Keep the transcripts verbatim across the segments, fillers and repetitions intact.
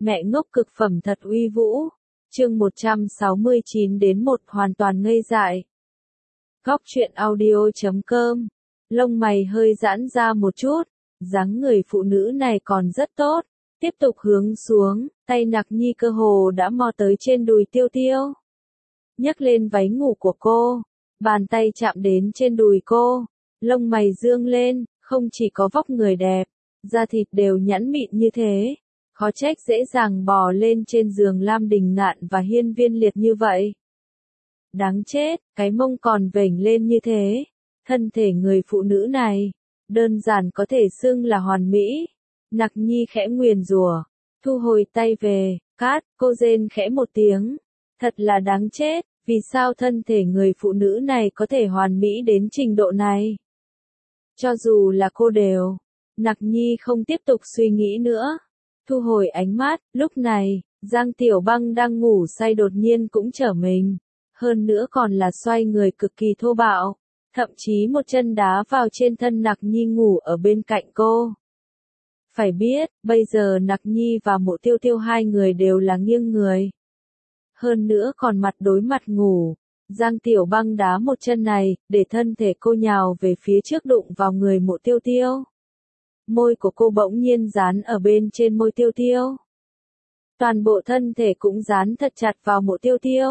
Mẹ ngốc cực phẩm thật uy vũ. Chương một trăm sáu mươi chín đến một hoàn toàn ngây dại. Góc truyện audio.com. Lông mày hơi giãn ra một chút, dáng người phụ nữ này còn rất tốt. Tiếp tục hướng xuống, tay Nặc Nhi cơ hồ đã mò tới trên đùi Tiêu Tiêu. Nhấc lên váy ngủ của cô, bàn tay chạm đến trên đùi cô, lông mày dương lên, không chỉ có vóc người đẹp, da thịt đều nhẵn mịn như thế. Khó trách dễ dàng bò lên trên giường Lam Đình Ngạn và Hiên Viên Liệt như vậy. Đáng chết, cái mông còn vểnh lên như thế. Thân thể người phụ nữ này, đơn giản có thể xưng là hoàn mỹ. Nặc Nhi khẽ nguyền rủa, thu hồi tay về, cát, cô rên khẽ một tiếng. Thật là đáng chết, vì sao thân thể người phụ nữ này có thể hoàn mỹ đến trình độ này? Cho dù là cô đều, Nặc Nhi không tiếp tục suy nghĩ nữa. Thu hồi ánh mắt, lúc này, Giang Tiểu Băng đang ngủ say đột nhiên cũng trở mình. Hơn nữa còn là xoay người cực kỳ thô bạo. Thậm chí một chân đá vào trên thân Nặc Nhi ngủ ở bên cạnh cô. Phải biết, bây giờ Nặc Nhi và Mộ Tiêu Tiêu hai người đều là nghiêng người. Hơn nữa còn mặt đối mặt ngủ. Giang Tiểu Băng đá một chân này, để thân thể cô nhào về phía trước đụng vào người Mộ Tiêu Tiêu. Môi của cô bỗng nhiên dán ở bên trên môi Tiêu Tiêu. Toàn bộ thân thể cũng dán thật chặt vào Mộ Tiêu Tiêu.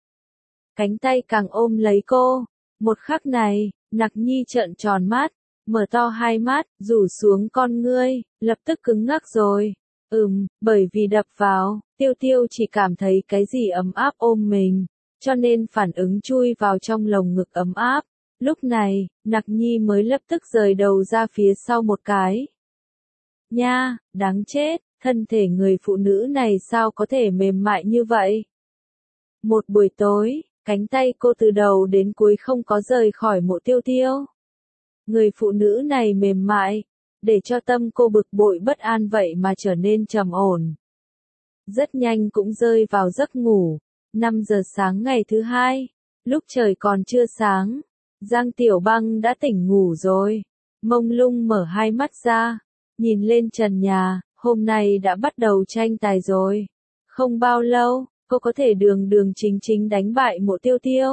Cánh tay càng ôm lấy cô. Một khắc này, Nặc Nhi trợn tròn mắt, mở to hai mắt, rủ xuống con ngươi, lập tức cứng ngắc rồi. Ừm, bởi vì đập vào, Tiêu Tiêu chỉ cảm thấy cái gì ấm áp ôm mình, cho nên phản ứng chui vào trong lồng ngực ấm áp. Lúc này, Nặc Nhi mới lập tức rời đầu ra phía sau một cái. Nha, đáng chết, thân thể người phụ nữ này sao có thể mềm mại như vậy? Một buổi tối, cánh tay cô từ đầu đến cuối không có rời khỏi Mộ Tiêu Tiêu. Người phụ nữ này mềm mại, để cho tâm cô bực bội bất an vậy mà trở nên trầm ổn. Rất nhanh cũng rơi vào giấc ngủ. năm giờ sáng ngày thứ hai, lúc trời còn chưa sáng, Giang Tiểu Băng đã tỉnh ngủ rồi. Mông lung mở hai mắt ra, nhìn lên trần nhà, hôm nay đã bắt đầu tranh tài rồi. Không bao lâu, cô có thể đường đường chính chính đánh bại Mộ Tiêu Tiêu.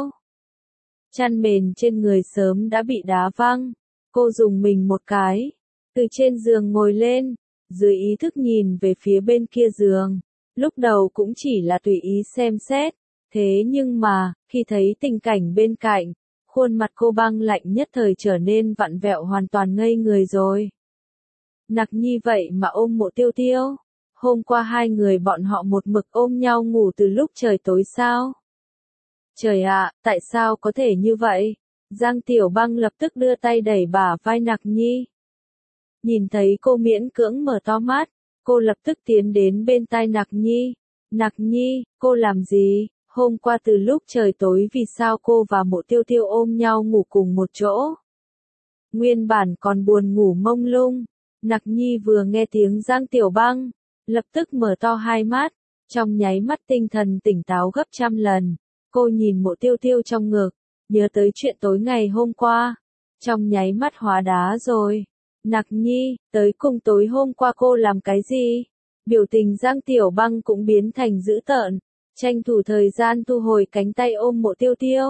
Chăn mền trên người sớm đã bị đá văng. Cô dùng mình một cái, từ trên giường ngồi lên, dưới ý thức nhìn về phía bên kia giường. Lúc đầu cũng chỉ là tùy ý xem xét, thế nhưng mà, khi thấy tình cảnh bên cạnh, khuôn mặt cô băng lạnh nhất thời trở nên vặn vẹo hoàn toàn ngây người rồi. Nặc Nhi vậy mà ôm Mộ Tiêu Tiêu. Hôm qua hai người bọn họ một mực ôm nhau ngủ từ lúc trời tối sao? Trời ạ, tại sao có thể như vậy? Giang Tiểu Băng lập tức đưa tay đẩy bả vai Nặc Nhi. Nhìn thấy cô miễn cưỡng mở to mắt, cô lập tức tiến đến bên tai Nặc Nhi. Nặc Nhi, cô làm gì? Hôm qua từ lúc trời tối vì sao cô và Mộ Tiêu Tiêu ôm nhau ngủ cùng một chỗ? Nguyên bản còn buồn ngủ mông lung, Nặc Nhi vừa nghe tiếng Giang Tiểu Băng, lập tức mở to hai mắt, trong nháy mắt tinh thần tỉnh táo gấp trăm lần. Cô nhìn Mộ Tiêu Tiêu trong ngực, nhớ tới chuyện tối ngày hôm qua, trong nháy mắt hóa đá rồi. Nặc Nhi, tới cùng tối hôm qua cô làm cái gì? Biểu tình Giang Tiểu Băng cũng biến thành dữ tợn, tranh thủ thời gian thu hồi cánh tay ôm Mộ Tiêu Tiêu.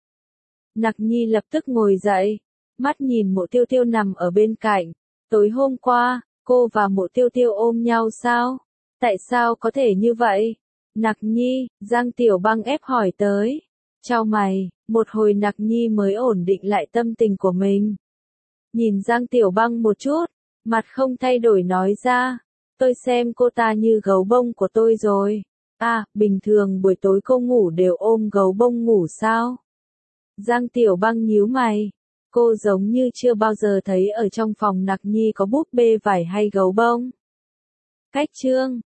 Nặc Nhi lập tức ngồi dậy, mắt nhìn Mộ Tiêu Tiêu nằm ở bên cạnh. Tối hôm qua, cô và Mộ Tiêu Tiêu ôm nhau sao? Tại sao có thể như vậy? Nặc Nhi, Giang Tiểu Băng ép hỏi tới. Chau mày, một hồi Nặc Nhi mới ổn định lại tâm tình của mình. Nhìn Giang Tiểu Băng một chút, mặt không thay đổi nói ra. Tôi xem cô ta như gấu bông của tôi rồi. À, bình thường buổi tối cô ngủ đều ôm gấu bông ngủ sao? Giang Tiểu Băng nhíu mày. Cô giống như chưa bao giờ thấy ở trong phòng Nặc Nhi có búp bê vải hay gấu bông. Cách chương